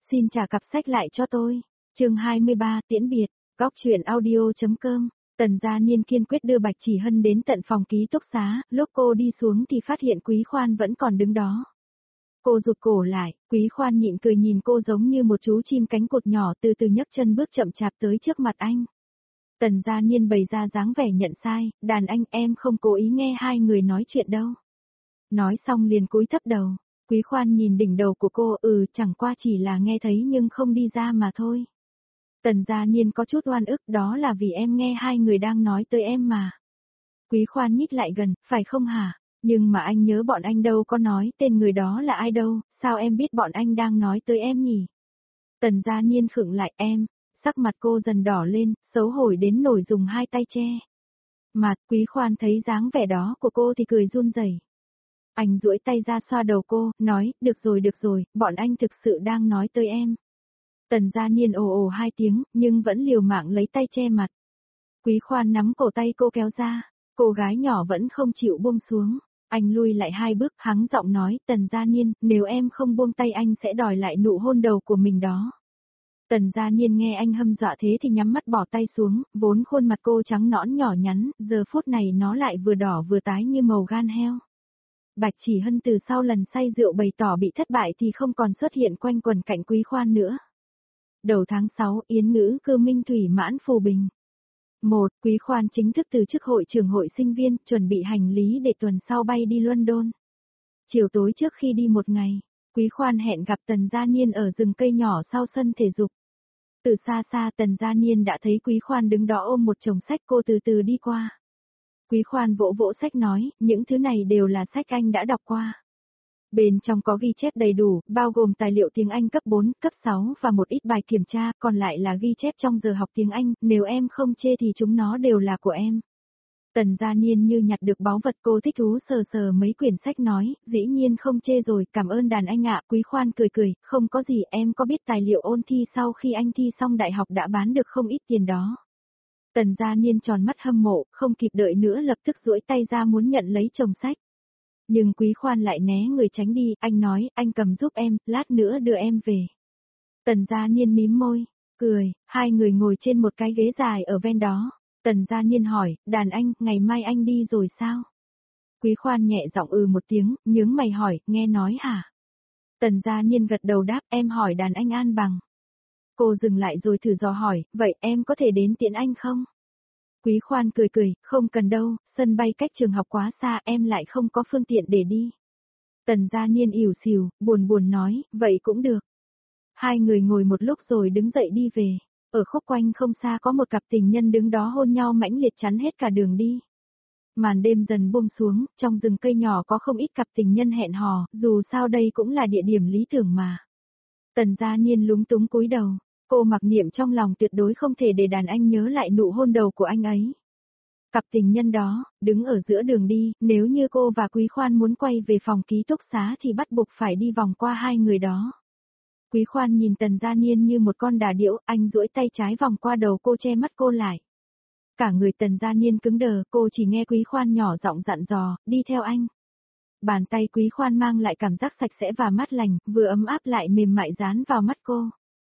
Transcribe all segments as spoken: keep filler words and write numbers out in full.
Xin trả cặp sách lại cho tôi. Chương hai mươi ba, tiễn biệt. Góc truyện audio.com. Tần Gia Niên kiên quyết đưa Bạch Chỉ Hân đến tận phòng ký túc xá, lúc cô đi xuống thì phát hiện Quý Khoan vẫn còn đứng đó. Cô rụt cổ lại, Quý Khoan nhịn cười nhìn cô giống như một chú chim cánh cụt nhỏ từ từ nhấc chân bước chậm chạp tới trước mặt anh. Tần Gia Niên bày ra dáng vẻ nhận sai, đàn anh em không cố ý nghe hai người nói chuyện đâu. Nói xong liền cúi thấp đầu. Quý Khoan nhìn đỉnh đầu của cô, ừ chẳng qua chỉ là nghe thấy nhưng không đi ra mà thôi. Tần Gia Niên có chút oan ức, đó là vì em nghe hai người đang nói tới em mà. Quý Khoan nhích lại gần, phải không hả? Nhưng mà anh nhớ bọn anh đâu có nói tên người đó là ai đâu, sao em biết bọn anh đang nói tới em nhỉ? Tần Gia Niên khựng lại em, sắc mặt cô dần đỏ lên, xấu hổ đến nổi dùng hai tay che. Mà Quý Khoan thấy dáng vẻ đó của cô thì cười run rẩy. Anh duỗi tay ra xoa đầu cô, nói, được rồi được rồi, bọn anh thực sự đang nói tới em. Tần Gia Niên ồ ồ hai tiếng, nhưng vẫn liều mạng lấy tay che mặt. Quý Khoan nắm cổ tay cô kéo ra, cô gái nhỏ vẫn không chịu buông xuống. Anh lui lại hai bước, hắng giọng nói, Tần Gia Niên, nếu em không buông tay anh sẽ đòi lại nụ hôn đầu của mình đó. Tần Gia Niên nghe anh hâm dọa thế thì nhắm mắt bỏ tay xuống, vốn khuôn mặt cô trắng nõn nhỏ nhắn, giờ phút này nó lại vừa đỏ vừa tái như màu gan heo. Bạch Chỉ Hân từ sau lần say rượu bày tỏ bị thất bại thì không còn xuất hiện quanh quần cạnh Quý Khoan nữa. Đầu tháng sáu, Yến Ngữ Cư Minh Thủy Mãn Phù Bình. một. Quý Khoan chính thức từ chức hội trưởng hội sinh viên, chuẩn bị hành lý để tuần sau bay đi London. Chiều tối trước khi đi một ngày, Quý Khoan hẹn gặp Tần Gia Niên ở rừng cây nhỏ sau sân thể dục. Từ xa xa Tần Gia Niên đã thấy Quý Khoan đứng đó ôm một chồng sách, cô từ từ đi qua. Quý Khoan vỗ vỗ sách nói, những thứ này đều là sách anh đã đọc qua. Bên trong có ghi chép đầy đủ, bao gồm tài liệu tiếng Anh cấp bốn, cấp sáu và một ít bài kiểm tra, còn lại là ghi chép trong giờ học tiếng Anh, nếu em không chê thì chúng nó đều là của em. Tần Gia Niên như nhặt được báu vật, cô thích thú sờ sờ mấy quyển sách nói, dĩ nhiên không chê rồi, cảm ơn đàn anh ạ. Quý Khoan cười cười, không có gì, em có biết tài liệu ôn thi sau khi anh thi xong đại học đã bán được không ít tiền đó. Tần Gia Niên tròn mắt hâm mộ, không kịp đợi nữa lập tức duỗi tay ra muốn nhận lấy chồng sách. Nhưng Quý Khoan lại né người tránh đi, anh nói, anh cầm giúp em, lát nữa đưa em về. Tần Gia Niên mím môi, cười, hai người ngồi trên một cái ghế dài ở ven đó. Tần Gia Niên hỏi, đàn anh, ngày mai anh đi rồi sao? Quý Khoan nhẹ giọng ừ một tiếng, nhướng mày hỏi, nghe nói hả? Tần Gia Niên gật đầu đáp, em hỏi đàn anh An Bằng. Cô dừng lại rồi thử dò hỏi, vậy em có thể đến tiễn anh không? Quý Khoan cười cười, không cần đâu, sân bay cách trường học quá xa, em lại không có phương tiện để đi. Tần Gia Niên ỉu xìu, buồn buồn nói, vậy cũng được. Hai người ngồi một lúc rồi đứng dậy đi về. Ở khúc quanh không xa có một cặp tình nhân đứng đó hôn nhau mãnh liệt chắn hết cả đường đi. Màn đêm dần buông xuống, trong rừng cây nhỏ có không ít cặp tình nhân hẹn hò, dù sao đây cũng là địa điểm lý tưởng mà. Tần Gia Niên lúng túng cúi đầu. Cô mặc niệm trong lòng tuyệt đối không thể để đàn anh nhớ lại nụ hôn đầu của anh ấy. Cặp tình nhân đó, đứng ở giữa đường đi, nếu như cô và Quý Khoan muốn quay về phòng ký túc xá thì bắt buộc phải đi vòng qua hai người đó. Quý Khoan nhìn Tần Gia Niên như một con đà điểu, anh duỗi tay trái vòng qua đầu cô che mắt cô lại. Cả người Tần Gia Niên cứng đờ, cô chỉ nghe Quý Khoan nhỏ giọng dặn dò, đi theo anh. Bàn tay Quý Khoan mang lại cảm giác sạch sẽ và mát lành, vừa ấm áp lại mềm mại dán vào mắt cô.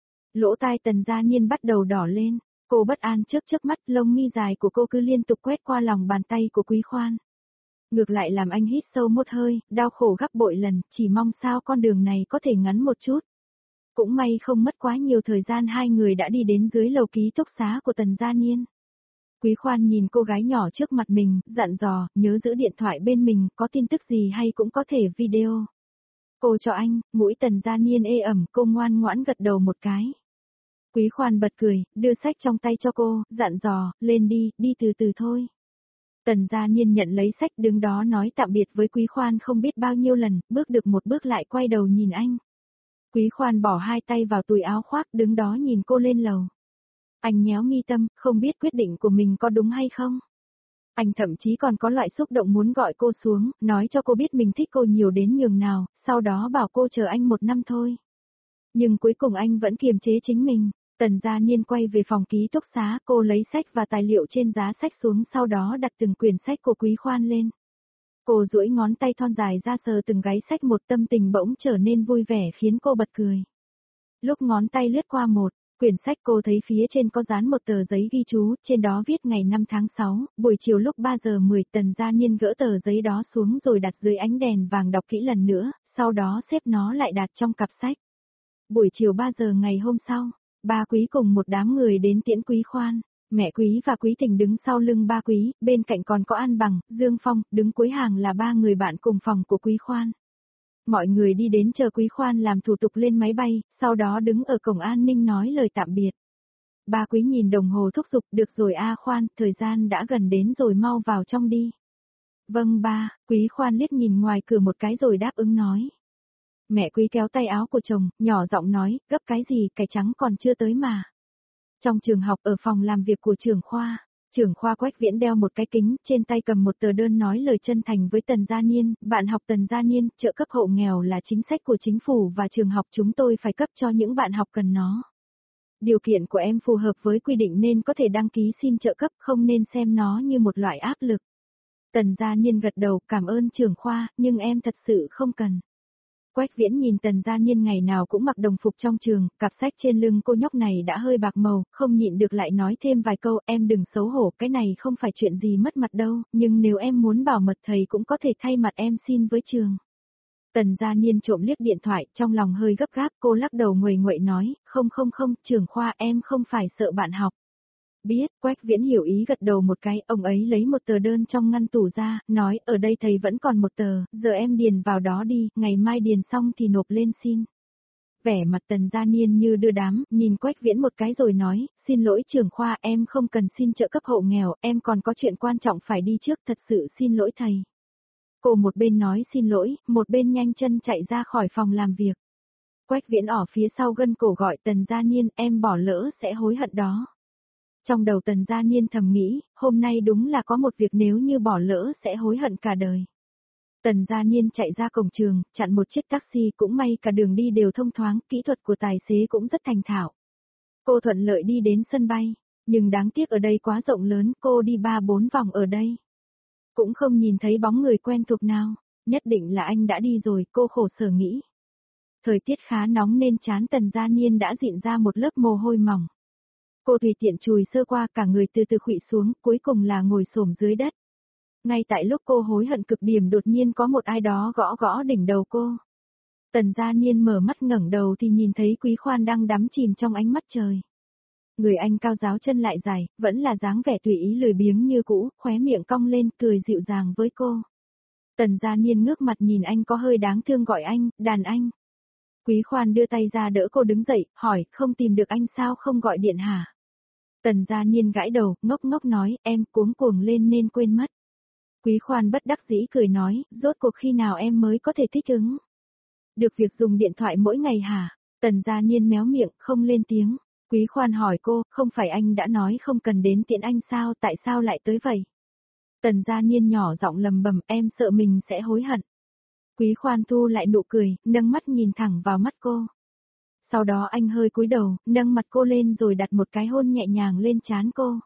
Lỗ tai Tần Gia Niên bắt đầu đỏ lên, cô bất an trước trước mắt, lông mi dài của cô cứ liên tục quét qua lòng bàn tay của Quý Khoan. Ngược lại làm anh hít sâu một hơi, đau khổ gấp bội lần, chỉ mong sao con đường này có thể ngắn một chút. Cũng may không mất quá nhiều thời gian hai người đã đi đến dưới lầu ký túc xá của Tần Gia Niên. Quý Khoan nhìn cô gái nhỏ trước mặt mình, dặn dò, nhớ giữ điện thoại bên mình, có tin tức gì hay cũng có thể video. Cô cho anh, mũi Tần Gia Niên ê ẩm, cô ngoan ngoãn gật đầu một cái. Quý Khoan bật cười, đưa sách trong tay cho cô, dặn dò, lên đi, đi từ từ thôi. Tần Gia Niên nhận lấy sách đứng đó nói tạm biệt với Quý Khoan không biết bao nhiêu lần, bước được một bước lại quay đầu nhìn anh. Quý Khoan bỏ hai tay vào túi áo khoác đứng đó nhìn cô lên lầu. Anh nhéo mi tâm, không biết quyết định của mình có đúng hay không. Anh thậm chí còn có loại xúc động muốn gọi cô xuống, nói cho cô biết mình thích cô nhiều đến nhường nào, sau đó bảo cô chờ anh một năm thôi. Nhưng cuối cùng anh vẫn kiềm chế chính mình. Tần Gia Niên quay về phòng ký túc xá, cô lấy sách và tài liệu trên giá sách xuống, sau đó đặt từng quyển sách của Quý Khoan lên. Cô duỗi ngón tay thon dài ra sờ từng gáy sách, một tâm tình bỗng trở nên vui vẻ khiến cô bật cười. Lúc ngón tay lướt qua một quyển sách cô thấy phía trên có dán một tờ giấy ghi chú, trên đó viết ngày năm tháng sáu, buổi chiều lúc ba giờ mười. Tần Gia Nhiên gỡ tờ giấy đó xuống rồi đặt dưới ánh đèn vàng đọc kỹ lần nữa, sau đó xếp nó lại đặt trong cặp sách. Buổi chiều ba giờ ngày hôm sau, ba Quý cùng một đám người đến tiễn Quý Khoan. Mẹ Quý và Quý Tình đứng sau lưng ba Quý, bên cạnh còn có An Bằng, Dương Phong, đứng cuối hàng là ba người bạn cùng phòng của Quý Khoan. Mọi người đi đến chờ Quý Khoan làm thủ tục lên máy bay, sau đó đứng ở cổng an ninh nói lời tạm biệt. Ba Quý nhìn đồng hồ thúc giục, được rồi A Khoan, thời gian đã gần đến rồi, mau vào trong đi. Vâng ba, Quý Khoan liếc nhìn ngoài cửa một cái rồi đáp ứng nói. Mẹ Quý kéo tay áo của chồng, nhỏ giọng nói, gấp cái gì, cải trắng còn chưa tới mà. Trong trường học ở phòng làm việc của trưởng khoa, trưởng khoa Quách Viễn đeo một cái kính, trên tay cầm một tờ đơn nói lời chân thành với Tần Gia Niên, bạn học Tần Gia Niên, trợ cấp hộ nghèo là chính sách của chính phủ và trường học chúng tôi phải cấp cho những bạn học cần nó. Điều kiện của em phù hợp với quy định nên có thể đăng ký xin trợ cấp, không nên xem nó như một loại áp lực. Tần Gia Niên gật đầu, cảm ơn trưởng khoa, nhưng em thật sự không cần. Quách Viễn nhìn Tần Gia Nhiên ngày nào cũng mặc đồng phục trong trường, cặp sách trên lưng cô nhóc này đã hơi bạc màu, không nhịn được lại nói thêm vài câu, em đừng xấu hổ, cái này không phải chuyện gì mất mặt đâu, nhưng nếu em muốn bảo mật thầy cũng có thể thay mặt em xin với trường. Tần Gia Nhiên trộm liếc điện thoại, trong lòng hơi gấp gáp, cô lắc đầu nguầy nguậy nói, không không không, trưởng khoa em không phải sợ bạn học. Biết, Quách Viễn hiểu ý gật đầu một cái, ông ấy lấy một tờ đơn trong ngăn tủ ra, nói, ở đây thầy vẫn còn một tờ, giờ em điền vào đó đi, ngày mai điền xong thì nộp lên xin. Vẻ mặt Tần Gia Niên như đưa đám, nhìn Quách Viễn một cái rồi nói, xin lỗi trưởng khoa, em không cần xin trợ cấp hộ nghèo, em còn có chuyện quan trọng phải đi trước, thật sự xin lỗi thầy. Cô một bên nói xin lỗi, một bên nhanh chân chạy ra khỏi phòng làm việc. Quách Viễn ở phía sau gân cổ gọi Tần Gia Niên, em bỏ lỡ sẽ hối hận đó. Trong đầu Tần Gia Niên thầm nghĩ, hôm nay đúng là có một việc nếu như bỏ lỡ sẽ hối hận cả đời. Tần Gia Niên chạy ra cổng trường, chặn một chiếc taxi, cũng may cả đường đi đều thông thoáng, kỹ thuật của tài xế cũng rất thành thạo. Cô thuận lợi đi đến sân bay, nhưng đáng tiếc ở đây quá rộng lớn, cô đi ba bốn vòng ở đây. Cũng không nhìn thấy bóng người quen thuộc nào, nhất định là anh đã đi rồi, cô khổ sở nghĩ. Thời tiết khá nóng nên trán Tần Gia Niên đã dịn ra một lớp mồ hôi mỏng. Cô tùy tiện chùi sơ qua, cả người từ từ khuỵu xuống, cuối cùng là ngồi xổm dưới đất. Ngay tại lúc cô hối hận cực điểm đột nhiên có một ai đó gõ gõ đỉnh đầu cô. Tần Gia Niên mở mắt ngẩng đầu thì nhìn thấy Quý Khoan đang đắm chìm trong ánh mắt trời. Người anh cao ráo chân lại dài, vẫn là dáng vẻ tùy ý lười biếng như cũ, khóe miệng cong lên, cười dịu dàng với cô. Tần Gia Niên ngước mặt nhìn anh có hơi đáng thương gọi anh, đàn anh. Quý Khoan đưa tay ra đỡ cô đứng dậy, hỏi, không tìm được anh sao không gọi điện hả? Tần Gia Niên gãi đầu, ngốc ngốc nói, em cuống cuồng lên nên quên mất. Quý Khoan bất đắc dĩ cười nói, rốt cuộc khi nào em mới có thể thích ứng? Được việc dùng điện thoại mỗi ngày hả? Tần Gia Niên méo miệng, không lên tiếng. Quý Khoan hỏi cô, không phải anh đã nói không cần đến tiện anh sao, tại sao lại tới vậy? Tần Gia Niên nhỏ giọng lầm bầm, em sợ mình sẽ hối hận. Quý Khoan thu lại nụ cười, nâng mắt nhìn thẳng vào mắt cô. Sau đó anh hơi cúi đầu, nâng mặt cô lên rồi đặt một cái hôn nhẹ nhàng lên trán cô.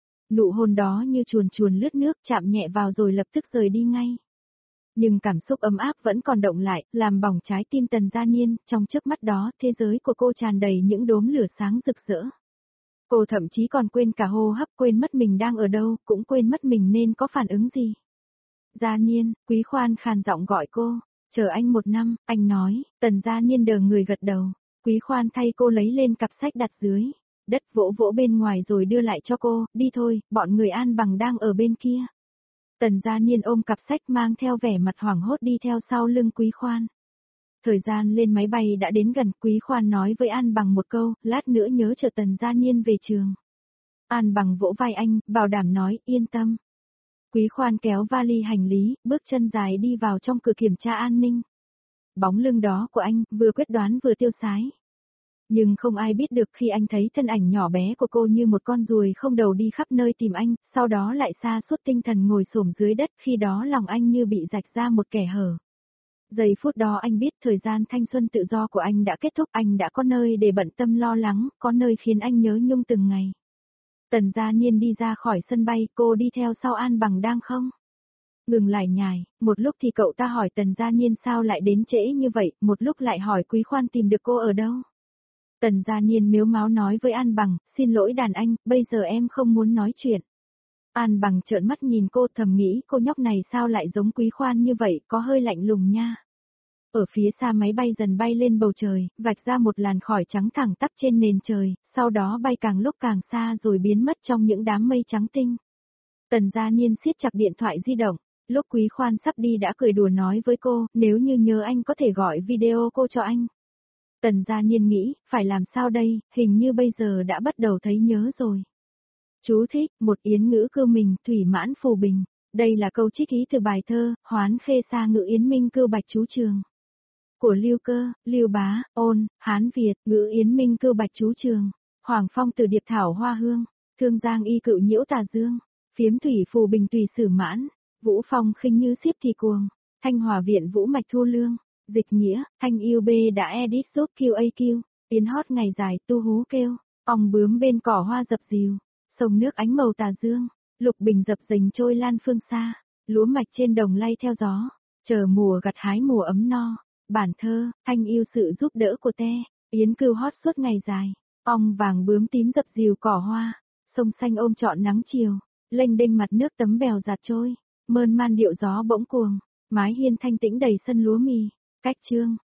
Nụ hôn đó như chuồn chuồn lướt nước chạm nhẹ vào rồi lập tức rời đi ngay. Nhưng cảm xúc ấm áp vẫn còn động lại, làm bỏng trái tim Tần Gia Niên, trong chớp mắt đó thế giới của cô tràn đầy những đốm lửa sáng rực rỡ. Cô thậm chí còn quên cả hô hấp, quên mất mình đang ở đâu, cũng quên mất mình nên có phản ứng gì. Gia Niên, Quý Khoan khàn giọng gọi cô, chờ anh một năm, anh nói. Tần Gia Niên đờ người gật đầu. Quý Khoan thay cô lấy lên cặp sách đặt dưới đất, vỗ vỗ bên ngoài rồi đưa lại cho cô, đi thôi, bọn người An Bằng đang ở bên kia. Tần Gia Niên ôm cặp sách mang theo vẻ mặt hoảng hốt đi theo sau lưng Quý Khoan. Thời gian lên máy bay đã đến gần, Quý Khoan nói với An Bằng một câu, lát nữa nhớ chờ Tần Gia Niên về trường. An Bằng vỗ vai anh, bảo đảm nói, yên tâm. Quý Khoan kéo vali hành lý, bước chân dài đi vào trong cửa kiểm tra an ninh. Bóng lưng đó của anh, vừa quyết đoán vừa tiêu sái. Nhưng không ai biết được khi anh thấy thân ảnh nhỏ bé của cô như một con ruồi không đầu đi khắp nơi tìm anh, sau đó lại sa sút tinh thần ngồi xổm dưới đất, khi đó lòng anh như bị rạch ra một kẻ hở. Giây phút đó anh biết thời gian thanh xuân tự do của anh đã kết thúc, anh đã có nơi để bận tâm lo lắng, có nơi khiến anh nhớ nhung từng ngày. Tần Gia Niên đi ra khỏi sân bay, cô đi theo sau An Bằng đang không? Ngừng lại nhài, một lúc thì cậu ta hỏi Tần Gia Niên sao lại đến trễ như vậy, một lúc lại hỏi Quý Khoan tìm được cô ở đâu. Tần Gia Niên mếu máo nói với An Bằng, xin lỗi đàn anh, bây giờ em không muốn nói chuyện. An Bằng trợn mắt nhìn cô thầm nghĩ cô nhóc này sao lại giống Quý Khoan như vậy, có hơi lạnh lùng nha. Ở phía xa máy bay dần bay lên bầu trời, vạch ra một làn khói trắng thẳng tắp trên nền trời, sau đó bay càng lúc càng xa rồi biến mất trong những đám mây trắng tinh. Tần Gia Niên siết chặt điện thoại di động, lúc Quý Khoan sắp đi đã cười đùa nói với cô, nếu như nhớ anh có thể gọi video cô cho anh. Tần Gia Niên nghĩ, phải làm sao đây, hình như bây giờ đã bắt đầu thấy nhớ rồi. Chú thích, một yến ngữ cưu mình, thủy mãn phù bình. Đây là câu trích ý từ bài thơ, Hoán Khê Sa Ngữ Yến Minh Cưu Bạch Chú Trường. Của Lưu Cơ, Lưu Bá, Ôn, Hán Việt, Ngữ Yến Minh Cưu Bạch Chú Trường. Hoàng Phong từ Điệp Thảo Hoa Hương, Thương Giang Y Cựu Nhiễu Tà Dương, Phiếm Thủy Phù Bình Tùy Sử Mãn, Vũ Phong Khinh Như Xiếp Thì Cuồng, Thanh Hòa Viện Vũ Mạch Thu Lương, Dịch Nghĩa, Thanh Yêu Bê đã edit giúp Q A Q, Yến hót ngày dài tu hú kêu, ong bướm bên cỏ hoa dập dìu, sông nước ánh màu tà dương, lục bình dập dềnh trôi lan phương xa, lúa mạch trên đồng lay theo gió, chờ mùa gặt hái mùa ấm no. Bản thơ, Thanh yêu sự giúp đỡ của te, yến cưu hót suốt ngày dài, ong vàng bướm tím dập dìu cỏ hoa, sông xanh ôm trọn nắng chiều, lênh đênh mặt nước tấm bèo giạt trôi, mơn man điệu gió bỗng cuồng, mái hiên thanh tĩnh đầy sân lúa mì, cách chương.